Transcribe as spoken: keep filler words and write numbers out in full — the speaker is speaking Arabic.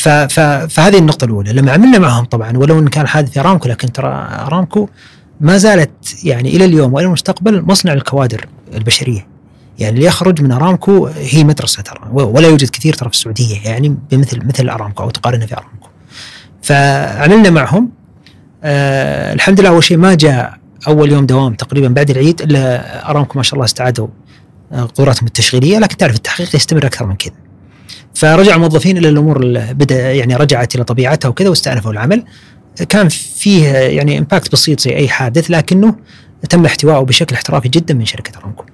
فهذه النقطة الأولى. لما عملنا معهم طبعا ولو إن كان حادث أرامكو، لكن ترى أرامكو ما زالت يعني إلى اليوم وإلى المستقبل مصنع الكوادر البشرية. يعني اللي يخرج من أرامكو هي مدرسة ترى، ولا يوجد كثير ترى في السعودية يعني بمثل مثل أرامكو أو تقارنها في أرامكو. فعملنا معهم آه الحمد لله. أول شيء ما جاء أول يوم دوام تقريبا بعد العيد إلا أرامكو ما شاء الله استعادوا قدراتهم التشغيلية، لكن تعرف التحقيق يستمر أكثر من كذا. فرجع الموظفين إلى الأمور بدأ يعني رجعت إلى طبيعتها وكذا واستأنفوا العمل. كان فيه يعني إمباكت بسيط زي أي حادث، لكنه تم احتوائه بشكل احترافي جدا من شركة أرامكو.